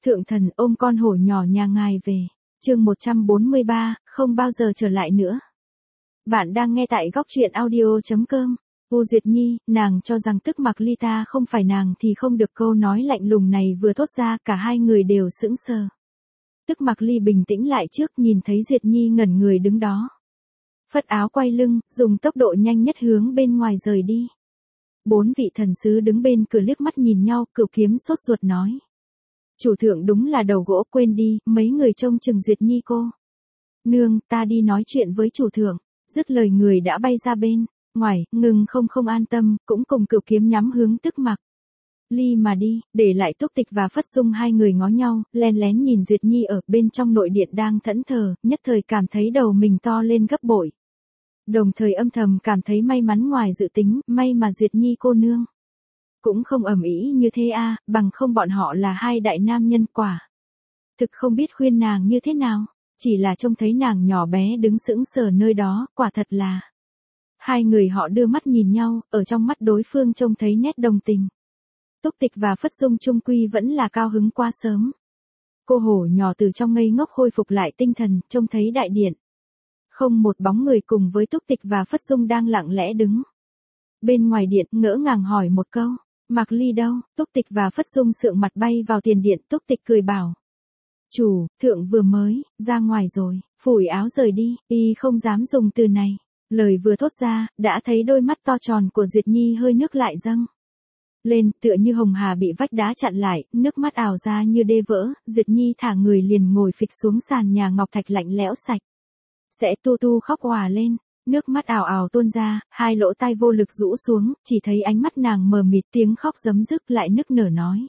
Thượng thần ôm con hổ nhỏ nhà ngài về. Chương 143, không bao giờ trở lại nữa. Bạn đang nghe tại góc truyện audio.com. U Duyệt Nhi, nàng cho rằng tức mặc ly ta không phải nàng thì không được, câu nói lạnh lùng này vừa thốt ra cả hai người đều sững sờ. Tức mặc ly bình tĩnh lại trước nhìn thấy Duyệt Nhi ngẩn người đứng đó. Phất áo quay lưng, dùng tốc độ nhanh nhất hướng bên ngoài rời đi. 4 vị thần sứ đứng bên cửa liếc mắt nhìn nhau, Cửu Kiếm sốt ruột nói. Chủ thượng đúng là đầu gỗ, quên đi, mấy người trông chừng Duyệt Nhi cô. Nương, ta đi nói chuyện với chủ thượng. Dứt lời người đã bay ra bên ngoài, ngừng không an tâm, cũng cùng Cửu Kiếm nhắm hướng tức mặc ly mà đi, để lại Túc Tịch và Phất Dung hai người ngó nhau, len lén nhìn Duyệt Nhi ở bên trong nội điện đang thẫn thờ, nhất thời cảm thấy đầu mình to lên gấp bội. Đồng thời âm thầm cảm thấy may mắn ngoài dự tính, may mà Duyệt Nhi cô nương cũng không ầm ĩ như thế a, bằng không bọn họ là hai đại nam nhân quả. Thực không biết khuyên nàng như thế nào, chỉ là trông thấy nàng nhỏ bé đứng sững sờ nơi đó, quả thật là. Hai người họ đưa mắt nhìn nhau, ở trong mắt đối phương trông thấy nét đồng tình. Túc Tịch và Phất Dung chung quy vẫn là cao hứng quá sớm. Cô hổ nhỏ từ trong ngây ngốc khôi phục lại tinh thần, trông thấy đại điện. Không một bóng người cùng với Túc Tịch và Phất Dung đang lặng lẽ đứng. Bên ngoài điện ngỡ ngàng hỏi một câu, Mặc Ly đâu? Túc Tịch và Phất Dung sượng mặt bay vào tiền điện, Túc Tịch cười bảo. Chủ, thượng vừa mới, ra ngoài rồi, phủi áo rời đi, y không dám dùng từ này. Lời vừa thốt ra, đã thấy đôi mắt to tròn của Duyệt Nhi hơi nước lại dâng lên, tựa như hồng hà bị vách đá chặn lại, nước mắt ào ra như đê vỡ, Duyệt Nhi thả người liền ngồi phịch xuống sàn nhà ngọc thạch lạnh lẽo sạch. Sẽ tu tu khóc òa lên, nước mắt ào ào tuôn ra, hai lỗ tai vô lực rũ xuống, chỉ thấy ánh mắt nàng mờ mịt, tiếng khóc giấm dứt lại nức nở nói.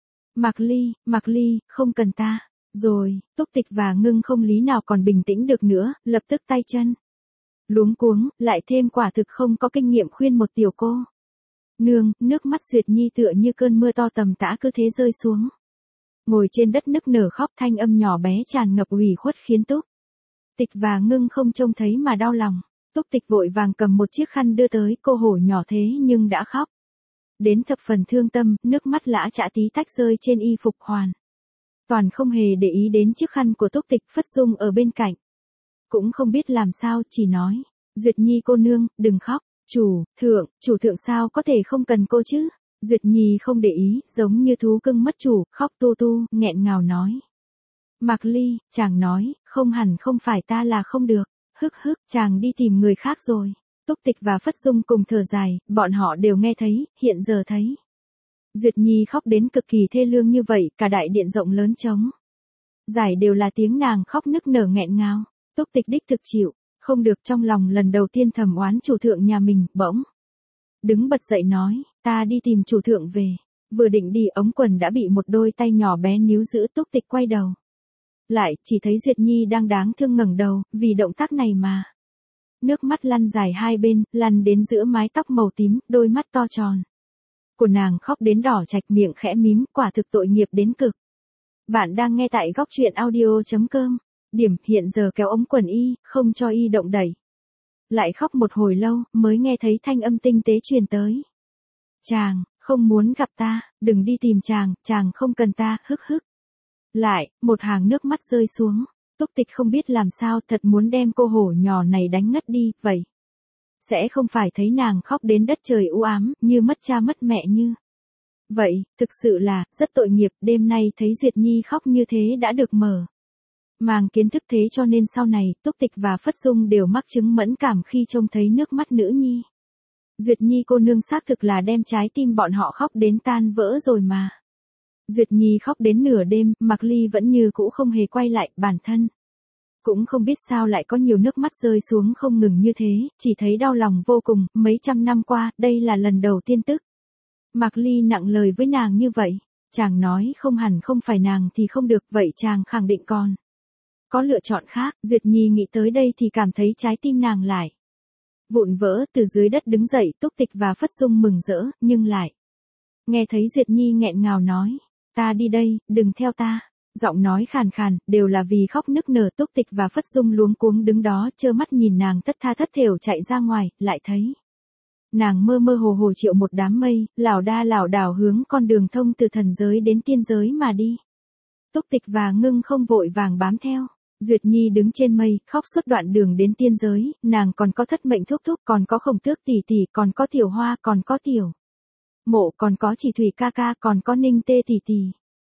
Mặc Ly, không cần ta. Rồi, Túc Tịch và Ngưng không lý nào còn bình tĩnh được nữa, lập tức tay chân luống cuống, lại thêm quả thực không có kinh nghiệm khuyên một tiểu cô nương, nước mắt Duyệt Nhi tựa như cơn mưa to tầm tã cứ thế rơi xuống. Ngồi trên đất nức nở khóc, thanh âm nhỏ bé tràn ngập ủy khuất khiến Túc Tịch và Ngưng không trông thấy mà đau lòng. Túc Tịch vội vàng cầm một chiếc khăn đưa tới, cô hổ nhỏ thế nhưng đã khóc đến thập phần thương tâm, nước mắt lã chã tí tách rơi trên y phục hoàn toàn không hề để ý đến chiếc khăn của Túc Tịch. Phất Dung ở bên cạnh cũng không biết làm sao, chỉ nói, Duyệt Nhi cô nương, đừng khóc. Chủ thượng sao có thể không cần cô chứ? Duyệt Nhi không để ý, giống như thú cưng mất chủ, khóc tu tu, nghẹn ngào nói. Mặc Ly, chàng nói, không hẳn không phải ta là không được, chàng đi tìm người khác rồi. Túc Tịch và Phất Dung cùng thở dài, bọn họ đều nghe thấy, hiện giờ thấy. Duyệt Nhi khóc đến cực kỳ thê lương như vậy, cả đại điện rộng lớn trống giải đều là tiếng nàng khóc nức nở nghẹn ngào. Túc Tịch đích thực chịu không được, trong lòng lần đầu tiên thầm oán chủ thượng nhà mình, bỗng đứng bật dậy nói, ta đi tìm chủ thượng về. Vừa định đi, ống quần đã bị một đôi tay nhỏ bé níu giữ. Túc Tịch quay đầu lại, chỉ thấy Duyệt Nhi đang đáng thương ngẩng đầu, vì động tác này mà nước mắt lăn dài hai bên, lăn đến giữa mái tóc màu tím, đôi mắt to tròn của nàng khóc đến đỏ chạch, miệng khẽ mím, quả thực tội nghiệp đến cực. Bạn đang nghe tại góc truyện audio.com. Điểm hiện giờ kéo ống quần y, không cho y động đẩy. Lại khóc một hồi lâu, mới nghe thấy thanh âm tinh tế truyền tới. Chàng, không muốn gặp ta, đừng đi tìm chàng không cần ta, Lại, một hàng nước mắt rơi xuống. Túc Tịch không biết làm sao, thật muốn đem cô hổ nhỏ này đánh ngất đi, vậy. Sẽ không phải thấy nàng khóc đến đất trời u ám, như mất cha mất mẹ như. Vậy, thực sự là, rất tội nghiệp, đêm nay thấy Duyệt Nhi khóc như thế đã được mở mang kiến thức, thế cho nên sau này, Túc Tịch và Phất Dung đều mắc chứng mẫn cảm khi trông thấy nước mắt nữ nhi. Duyệt Nhi cô nương xác thực là đem trái tim bọn họ khóc đến tan vỡ rồi mà. Duyệt Nhi khóc đến nửa đêm, Mặc Ly vẫn như cũ không hề quay lại, bản thân cũng không biết sao lại có nhiều nước mắt rơi xuống không ngừng như thế, chỉ thấy đau lòng vô cùng. Mấy trăm năm qua, đây là lần đầu tiên tức Mặc Ly nặng lời với nàng như vậy. Chàng nói không hẳn không phải nàng thì không được, vậy chàng khẳng định còn có lựa chọn khác. Duyệt Nhi nghĩ tới đây thì cảm thấy trái tim nàng lại vụn vỡ, từ dưới đất đứng dậy. Túc Tịch và Phất Dung mừng rỡ, nhưng lại nghe thấy Duyệt Nhi nghẹn ngào nói, ta đi đây, đừng theo ta. Giọng nói khàn khàn, đều là vì khóc nức nở. Túc Tịch và Phất Dung luống cuống đứng đó, trơ mắt nhìn nàng thất tha thất thểu chạy ra ngoài, lại thấy nàng mơ mơ hồ hồ triệu một đám mây, lảo đa lảo đảo hướng con đường thông từ thần giới đến tiên giới mà đi. Túc Tịch và Ngưng không vội vàng bám theo. Duyệt Nhi đứng trên mây, khóc suốt đoạn đường đến tiên giới, nàng còn có Thất Mệnh thúc thúc, còn có Khổng Tước tỷ tỷ, còn có Tiểu Hoa, còn có Tiểu Mộ, còn có Chỉ Thủy ca ca, còn có Ninh Tê tỷ tỷ.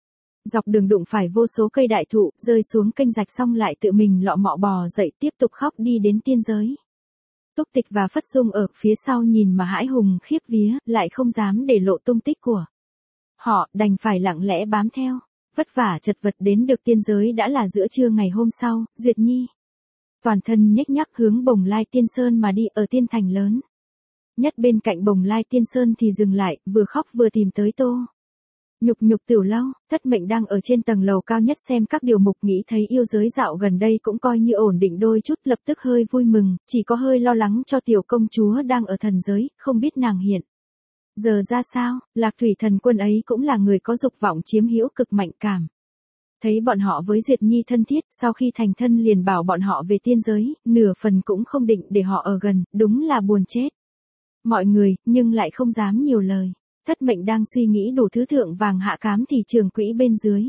Dọc đường đụng phải vô số cây đại thụ, rơi xuống kênh rạch xong lại tự mình lọ mọ bò dậy tiếp tục khóc đi đến tiên giới. Túc Tịch và Phất Dung ở phía sau nhìn mà hãi hùng khiếp vía, lại không dám để lộ tung tích của họ, đành phải lặng lẽ bám theo. Vất vả chật vật đến được tiên giới đã là giữa trưa ngày hôm sau, Duyệt Nhi toàn thân nhếch nhác hướng Bồng Lai Tiên Sơn mà đi ở tiên thành lớn. Nhất bên cạnh Bồng Lai Tiên Sơn thì dừng lại, vừa khóc vừa tìm tới Tô Nhục Nhục tiểu lâu. Thất Mệnh đang ở trên tầng lầu cao nhất xem các điều mục, nghĩ thấy yêu giới dạo gần đây cũng coi như ổn định đôi chút, lập tức hơi vui mừng, chỉ có hơi lo lắng cho tiểu công chúa đang ở thần giới, không biết nàng hiện giờ ra sao. Lạc Thủy Thần Quân ấy cũng là người có dục vọng chiếm hữu cực mạnh cảm. Thấy bọn họ với Duyệt Nhi thân thiết, sau khi thành thân liền bảo bọn họ về tiên giới, nửa phần cũng không định để họ ở gần, đúng là buồn chết mọi người, nhưng lại không dám nhiều lời. Thất Mệnh đang suy nghĩ đủ thứ thượng vàng hạ cám thì Trường Quỹ bên dưới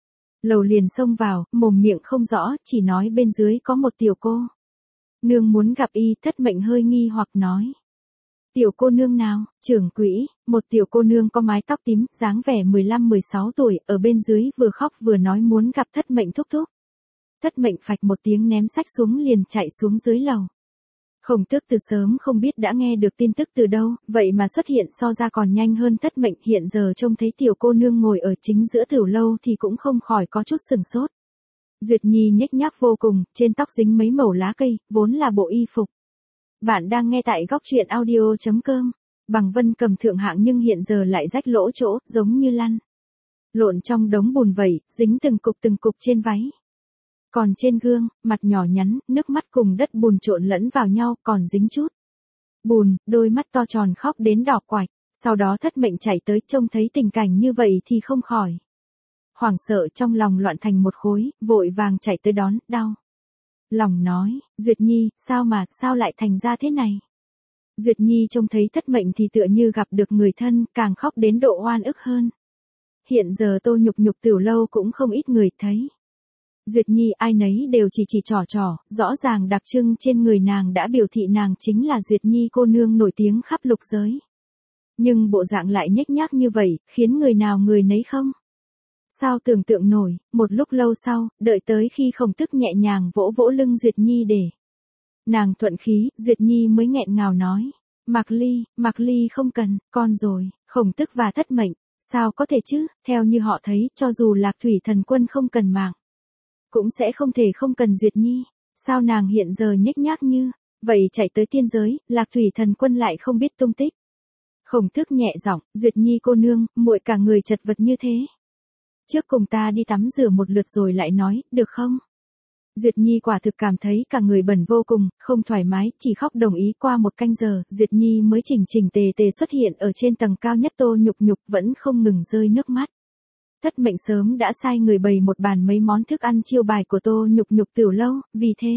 lầu liền xông vào, mồm miệng không rõ, chỉ nói bên dưới có một tiểu cô nương muốn gặp y. Thất Mệnh hơi nghi hoặc nói: Tiểu cô nương nào? Trưởng Quỹ, một tiểu cô nương có mái tóc tím, dáng vẻ 15-16 tuổi, ở bên dưới vừa khóc vừa nói muốn gặp Thất Mệnh thúc thúc. Thất Mệnh phạch một tiếng ném sách xuống liền chạy xuống dưới lầu. Khổng Tước từ sớm không biết đã nghe được tin tức từ đâu, vậy mà xuất hiện so ra còn nhanh hơn Thất Mệnh, hiện giờ trông thấy tiểu cô nương ngồi ở chính giữa tiểu lâu thì cũng không khỏi có chút sừng sốt. Duyệt Nhi nhếch nhác vô cùng, trên tóc dính mấy mẩu lá cây, vốn là bộ y phục. Bạn đang nghe tại góc truyện audio.com. Bằng vân cầm thượng hạng nhưng hiện giờ lại rách lỗ chỗ, giống như lăn lộn trong đống bùn vậy, dính từng cục trên váy. Còn trên gương, mặt nhỏ nhắn, nước mắt cùng đất bùn trộn lẫn vào nhau, còn dính chút bùn, đôi mắt to tròn khóc đến đỏ quạch. Sau đó Thất Mệnh chạy tới, trông thấy tình cảnh như vậy thì không khỏi hoảng sợ, trong lòng loạn thành một khối, vội vàng chạy tới đón, đau lòng nói: Duyệt Nhi, sao lại thành ra thế này? Duyệt Nhi trông thấy Thất Mệnh thì tựa như gặp được người thân, càng khóc đến độ oan ức hơn. Hiện giờ Tô Nhục Nhục tiểu lâu cũng không ít người thấy Duyệt Nhi, ai nấy đều chỉ trỏ, rõ ràng đặc trưng trên người nàng đã biểu thị nàng chính là Duyệt Nhi cô nương nổi tiếng khắp lục giới. Nhưng bộ dạng lại nhếch nhác như vậy, khiến người nào người nấy không sao tưởng tượng nổi. Một lúc lâu sau, đợi tới khi Khổng Tước nhẹ nhàng vỗ vỗ lưng Duyệt Nhi để nàng thuận khí, Duyệt Nhi mới nghẹn ngào nói: Mạc Ly không cần, con rồi. Khổng Tước và Thất Mệnh, sao có thể chứ, theo như họ thấy, cho dù Lạc Thủy Thần Quân không cần mạng, cũng sẽ không thể không cần Duyệt Nhi. Sao nàng hiện giờ nhếch nhác như vậy chạy tới tiên giới, Lạc Thủy Thần Quân lại không biết tung tích. Khổng Tước nhẹ giọng: Duyệt Nhi cô nương, muội cả người chật vật như thế, trước cùng ta đi tắm rửa một lượt rồi lại nói, được không? Duyệt Nhi quả thực cảm thấy cả người bẩn vô cùng, không thoải mái, chỉ khóc đồng ý. Qua một canh giờ, Duyệt Nhi mới chỉnh tề xuất hiện ở trên tầng cao nhất. Tô Nhục Nhục vẫn không ngừng rơi nước mắt. Thất Mệnh sớm đã sai người bày một bàn mấy món thức ăn chiêu bài của Tô Nhục Nhục tiểu lâu, vì thế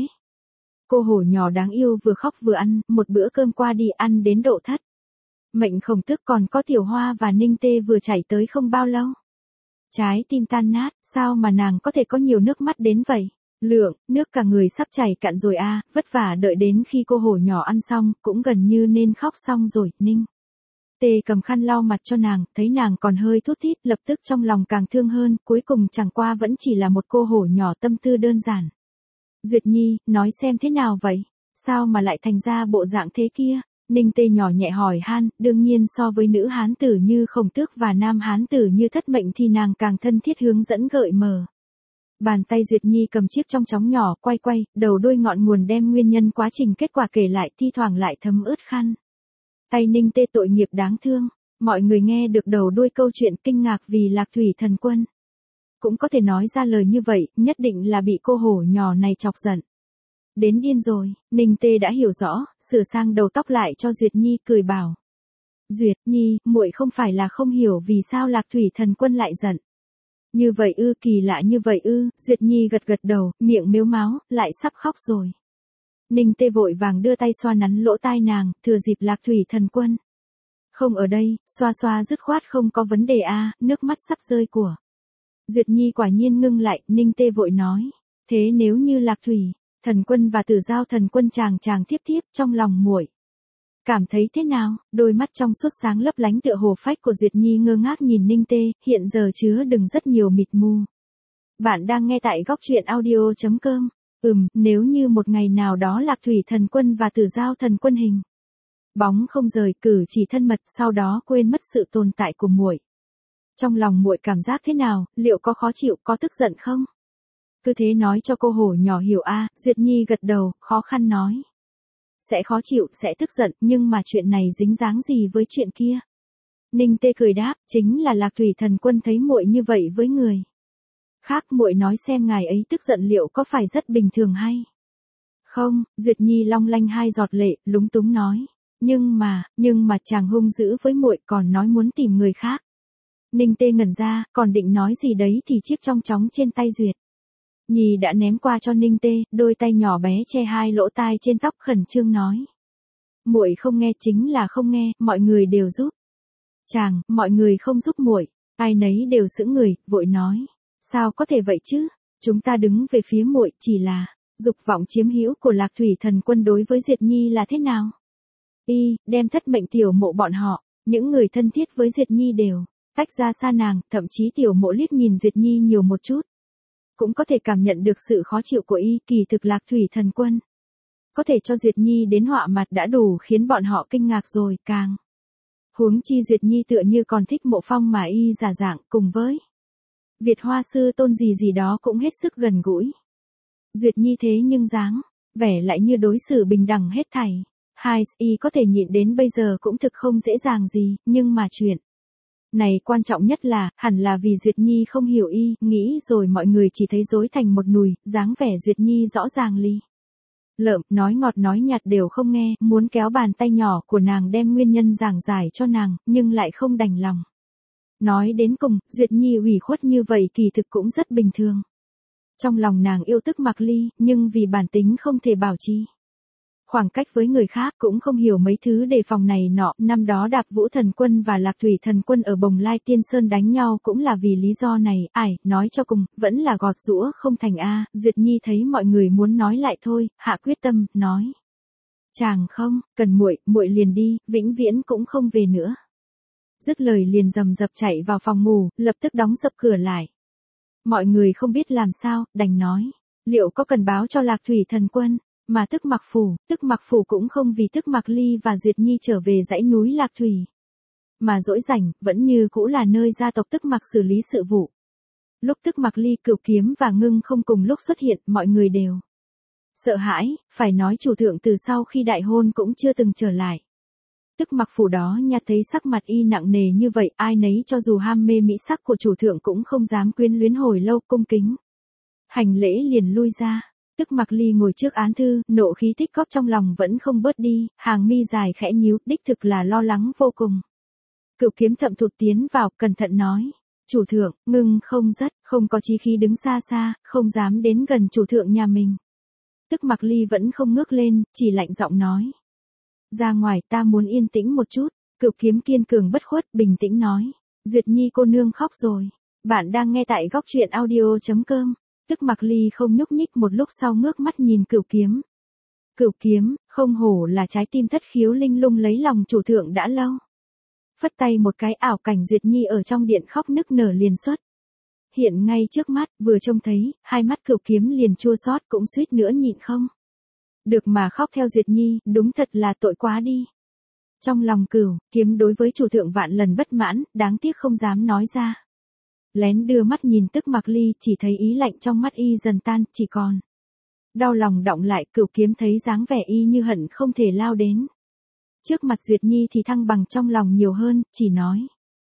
cô hổ nhỏ đáng yêu vừa khóc vừa ăn, một bữa cơm qua đi ăn đến độ Thất Mệnh Khổng Tước còn có Tiểu Hoa và Ninh Tê vừa chạy tới không bao lâu. Trái tim tan nát, sao mà nàng có thể có nhiều nước mắt đến vậy? Nước cả người sắp chảy cạn rồi a. Vất vả đợi đến khi cô hổ nhỏ ăn xong, cũng gần như nên khóc xong rồi. Ninh Tê cầm khăn lau mặt cho nàng, thấy nàng còn hơi thút thít, lập tức trong lòng càng thương hơn, cuối cùng chẳng qua vẫn chỉ là một cô hổ nhỏ tâm tư đơn giản. Duyệt Nhi, nói xem thế nào vậy? Sao mà lại thành ra bộ dạng thế kia? Ninh Tê nhỏ nhẹ hỏi han, đương nhiên so với nữ hán tử như Khổng Tước và nam hán tử như Thất Mệnh thì nàng càng thân thiết hướng dẫn gợi mở. Bàn tay Duyệt Nhi cầm chiếc trong chóng nhỏ, quay, đầu đuôi ngọn nguồn đem nguyên nhân quá trình kết quả kể lại, thi thoảng lại thấm ướt khăn tay Ninh Tê tội nghiệp đáng thương. Mọi người nghe được đầu đuôi câu chuyện kinh ngạc vì Lạc Thủy Thần Quân cũng có thể nói ra lời như vậy, nhất định là bị cô hổ nhỏ này chọc giận đến điên rồi. Ninh Tê đã hiểu rõ, sửa sang đầu tóc lại cho Duyệt Nhi, cười bảo: Duyệt Nhi, muội không phải là không hiểu vì sao Lạc Thủy Thần Quân lại giận như vậy ư, kỳ lạ như vậy ư? Duyệt Nhi gật đầu, miệng mếu máo, lại sắp khóc rồi. Ninh Tê vội vàng đưa tay xoa nắn lỗ tai nàng, thừa dịp Lạc Thủy Thần Quân không ở đây, xoa dứt khoát không có vấn đề a, nước mắt sắp rơi của Duyệt Nhi quả nhiên ngưng lại, Ninh Tê vội nói. Thế nếu như Lạc Thủy, Thần Quân và Tử Giao Thần Quân chàng tiếp tiếp trong lòng muội cảm thấy thế nào? Đôi mắt trong suốt sáng lấp lánh tựa hồ phách của Duyệt Nhi ngơ ngác nhìn Ninh Tê, hiện giờ chứa đựng rất nhiều mịt mù. Bạn đang nghe tại góc truyện audio.com. Nếu như một ngày nào đó Lạc Thủy Thần Quân và Tử Giao Thần Quân hình bóng không rời, cử chỉ thân mật, sau đó quên mất sự tồn tại của muội. Trong lòng muội cảm giác thế nào, liệu có khó chịu, có tức giận không? Cứ thế nói cho cô hổ nhỏ hiểu a. Duyệt Nhi gật đầu, khó khăn nói. Sẽ khó chịu, sẽ tức giận, nhưng mà chuyện này dính dáng gì với chuyện kia? Ninh Tê cười đáp, chính là Lạc Thủy Thần Quân thấy muội như vậy với người khác, muội nói xem ngài ấy tức giận liệu có phải rất bình thường hay không? Duyệt Nhi long lanh hai giọt lệ, lúng túng nói. Nhưng mà chàng hung dữ với muội, còn nói muốn tìm người khác. Ninh Tê ngẩn ra, còn định nói gì đấy thì chiếc trong chóng trên tay Duyệt Nhi đã ném qua cho Ninh Tê, đôi tay nhỏ bé che hai lỗ tai trên tóc, khẩn trương nói. Muội không nghe, chính là không nghe, mọi người đều giúp chàng, mọi người không giúp muội. Ai nấy đều sững người, vội nói. Sao có thể vậy chứ? Chúng ta đứng về phía muội, chỉ là dục vọng chiếm hữu của Lạc Thủy Thần Quân đối với Duyệt Nhi là thế nào? Đem thất mệnh tiểu mộ bọn họ, những người thân thiết với Duyệt Nhi đều tách ra xa nàng, thậm chí tiểu mộ liếc nhìn Duyệt Nhi nhiều một chút. Cũng có thể cảm nhận được sự khó chịu của kỳ thực Lạc Thủy Thần Quân có thể cho Duyệt Nhi đến họa mặt đã đủ khiến bọn họ kinh ngạc rồi, càng huống chi Duyệt Nhi tựa như còn thích Mộ Phong mà giả dạng, cùng với Việt Hoa sư tôn gì đó cũng hết sức gần gũi. Duyệt Nhi thế nhưng dáng vẻ lại như đối xử bình đẳng hết thảy. Có thể nhịn đến bây giờ cũng thực không dễ dàng gì, nhưng mà chuyện này quan trọng nhất là, hẳn là vì Duyệt Nhi không hiểu nghĩ rồi mọi người chỉ thấy rối thành một nùi, dáng vẻ Duyệt Nhi rõ ràng lợm, nói ngọt nói nhạt đều không nghe, muốn kéo bàn tay nhỏ của nàng đem nguyên nhân giảng giải cho nàng, nhưng lại không đành lòng. Nói đến cùng, Duyệt Nhi ủy khuất như vậy kỳ thực cũng rất bình thường. Trong lòng nàng yêu tức Mạc Ly, nhưng vì bản tính không thể bảo trì khoảng cách với người khác, cũng không hiểu mấy thứ đề phòng này nọ. Năm đó Đạp Vũ Thần Quân và Lạc Thủy Thần Quân ở Bồng Lai Tiên Sơn đánh nhau cũng là vì lý do này. Nói cho cùng, vẫn là gọt giũa không thành a. Duyệt Nhi thấy mọi người muốn nói lại thôi, hạ quyết tâm, nói. Chàng không cần muội liền đi, vĩnh viễn cũng không về nữa. Dứt lời liền rầm rập chạy vào phòng ngủ, lập tức đóng sập cửa lại. Mọi người không biết làm sao, đành nói. Liệu có cần báo cho Lạc Thủy Thần Quân? Mà Tức Mặc Phủ cũng không vì Tức Mặc Ly và Duyệt Nhi trở về dãy núi Lạc Thủy mà dỗi rảnh, vẫn như cũ là nơi gia tộc Tức Mặc xử lý sự vụ. Lúc Tức Mặc Ly, Cửu Kiếm và Ngưng không cùng lúc xuất hiện, mọi người đều sợ hãi, phải nói chủ thượng từ sau khi đại hôn cũng chưa từng trở lại. Tức Mặc Phủ đó nha, thấy sắc mặt nặng nề như vậy, ai nấy cho dù ham mê mỹ sắc của chủ thượng cũng không dám quyến luyến hồi lâu, cung kính hành lễ liền lui ra. Tức Mặc Ly ngồi trước án thư, nộ khí tích góp trong lòng vẫn không bớt đi, hàng mi dài khẽ nhíu, đích thực là lo lắng vô cùng. Cửu Kiếm thậm thụt tiến vào, cẩn thận nói. Chủ thượng, Ngưng không có chí khí đứng xa xa, không dám đến gần chủ thượng nhà mình. Tức Mặc Ly vẫn không ngước lên, chỉ lạnh giọng nói. Ra ngoài, ta muốn yên tĩnh một chút. Cửu Kiếm kiên cường bất khuất, bình tĩnh nói. Duyệt Nhi cô nương khóc rồi. Bạn đang nghe tại góc truyện audio.com. Tức Mặc Ly không nhúc nhích, một lúc sau ngước mắt nhìn Cửu Kiếm. Cửu Kiếm, không hổ là trái tim thất khiếu linh lung lấy lòng chủ thượng đã lâu. Phất tay một cái, ảo cảnh Duyệt Nhi ở trong điện khóc nức nở liền xuất hiện ngay trước mắt, vừa trông thấy, hai mắt Cửu Kiếm liền chua xót, cũng suýt nữa nhịn không được mà khóc theo Duyệt Nhi, đúng thật là tội quá đi. Trong lòng Cửu Kiếm đối với chủ thượng vạn lần bất mãn, đáng tiếc không dám nói ra. Lén đưa mắt nhìn Tức Mặc Ly, chỉ thấy ý lạnh trong mắt dần tan, chỉ còn đau lòng đọng lại. Cửu Kiếm thấy dáng vẻ như hận không thể lao đến trước mặt Duyệt Nhi thì thăng bằng trong lòng nhiều hơn, chỉ nói.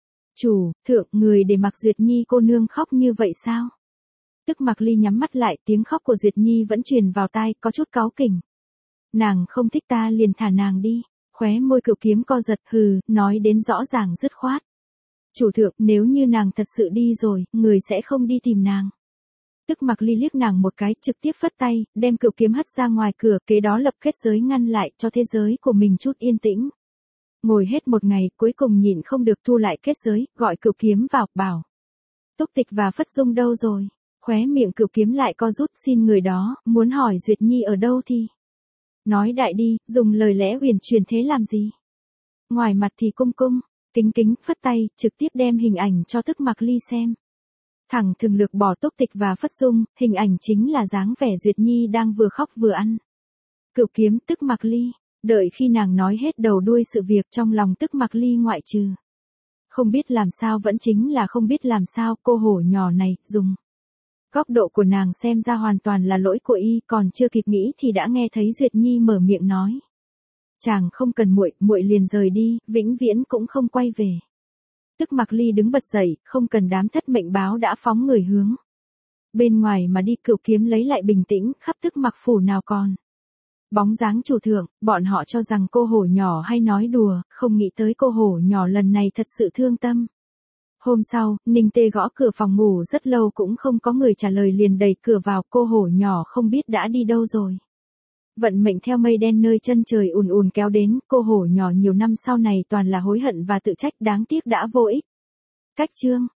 Chủ thượng, người để mặc Duyệt Nhi cô nương khóc như vậy sao? Tức Mặc Ly nhắm mắt lại, tiếng khóc của Duyệt Nhi vẫn truyền vào tai, có chút cáu kỉnh. Nàng không thích ta liền thả nàng đi. Khóe môi Cửu Kiếm co giật, nói đến rõ ràng dứt khoát. Chủ thượng, nếu như nàng thật sự đi rồi, người sẽ không đi tìm nàng. Tức Mặc Ly liếc nàng một cái, trực tiếp phất tay, đem Cửu Kiếm hất ra ngoài cửa, kế đó lập kết giới ngăn lại, cho thế giới của mình chút yên tĩnh. Ngồi hết một ngày, cuối cùng nhịn không được thu lại kết giới, gọi Cửu Kiếm vào, bảo. Túc Tịch và Phất Dung đâu rồi? Khóe miệng Cửu Kiếm lại co rút, xin người đó, muốn hỏi Duyệt Nhi ở đâu thì. Nói đại đi, dùng lời lẽ huyền truyền thế làm gì? Ngoài mặt thì cung cung, kính kính, phất tay, trực tiếp đem hình ảnh cho Tức Mặc Ly xem. Thẳng thừng lược bỏ Túc Tịch và Phất Dung, hình ảnh chính là dáng vẻ Duyệt Nhi đang vừa khóc vừa ăn. Cửu Kiếm, Tức Mặc Ly, đợi khi nàng nói hết đầu đuôi sự việc trong lòng Tức Mặc Ly ngoại trừ. Không biết làm sao vẫn chính là không biết làm sao, cô hổ nhỏ này, dùng. Góc độ của nàng xem ra hoàn toàn là lỗi của y, còn chưa kịp nghĩ thì đã nghe thấy Duyệt Nhi mở miệng nói. Chàng không cần muội, muội liền rời đi, vĩnh viễn cũng không quay về. Tức Mặc Ly đứng bật dậy, không cần đám thất mệnh báo đã phóng người hướng bên ngoài mà đi. Cửu Kiếm lấy lại bình tĩnh, khắp Tức Mặc phủ nào còn bóng dáng chủ thượng, bọn họ cho rằng cô hổ nhỏ hay nói đùa, không nghĩ tới cô hổ nhỏ lần này thật sự thương tâm. Hôm sau, Ninh Tê gõ cửa phòng ngủ rất lâu cũng không có người trả lời, liền đẩy cửa vào, cô hổ nhỏ không biết đã đi đâu rồi. Vận mệnh theo mây đen nơi chân trời ùn ùn kéo đến, cô hổ nhỏ nhiều năm sau này toàn là hối hận và tự trách, đáng tiếc đã vô ích. Cách chương